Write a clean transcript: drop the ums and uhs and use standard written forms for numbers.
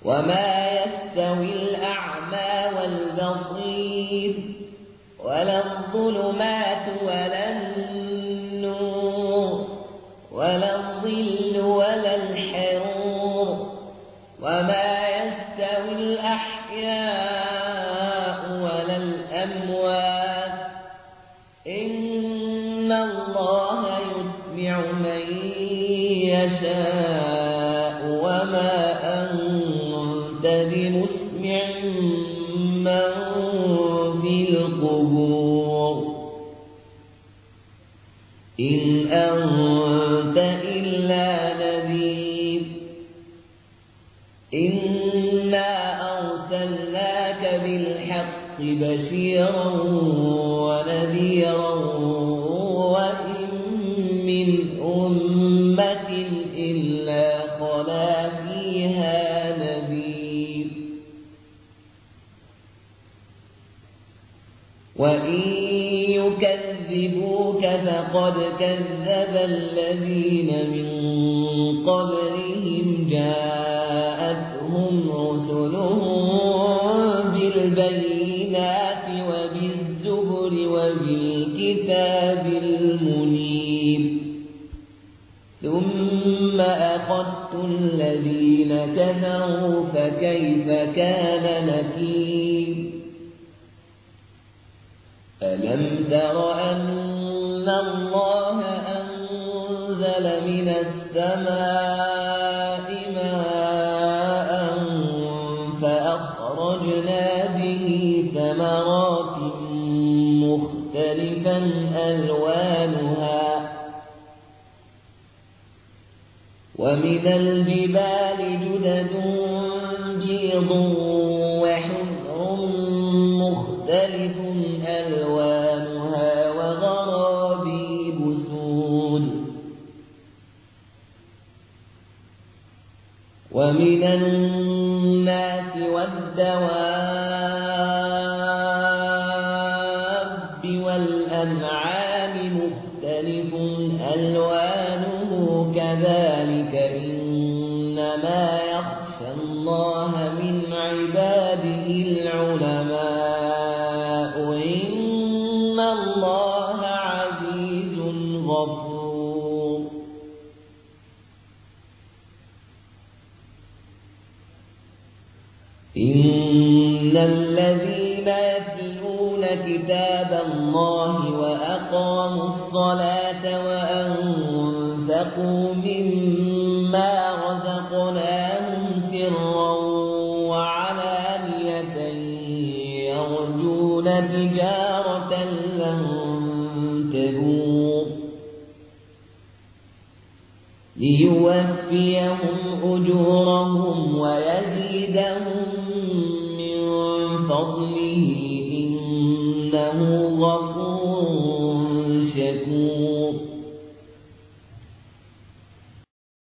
وما يستوي الأعمى والبصير ولا الظلمات ولا النور ولا الظل ولا الحرور وما يستوي الأحياء ولا الأموات إن الله يسمع من يشاء وما أنت بمسمع من في القبور إن أنت إلا نذير إنا أرسلناك بالحق بشيرا ونذيرا وإن من أمة إلا خلا فيها نذير وإن يكذبوك فقد كذب الذين من قبلهم جاءتهم رسلهم بالبينات وبالزبر وبالكتاب المنير ثم أخذت الذين كفروا فكيف كان نكير ألم تر أن الله أنزل من السماء ماء فأخرجنا به ثمرات مختلفا ألوانها ومن الجبال جدد بيض وحمر مختلف ألوانها وغرابيب سود ومن الناس والدواب والأنعام مختلف ألوانه كذلك إنما يخشى الله من عباده العلماء إن الله عزيز غفور إن الذين يتلون كتاب الله وأقاموا الصلاة وأنفقوا مما رزقناهم سرا وعلانية يرجون تجارة لن تبور ليوفيهم أجورهم ويزيدهم من فضله إنه غفور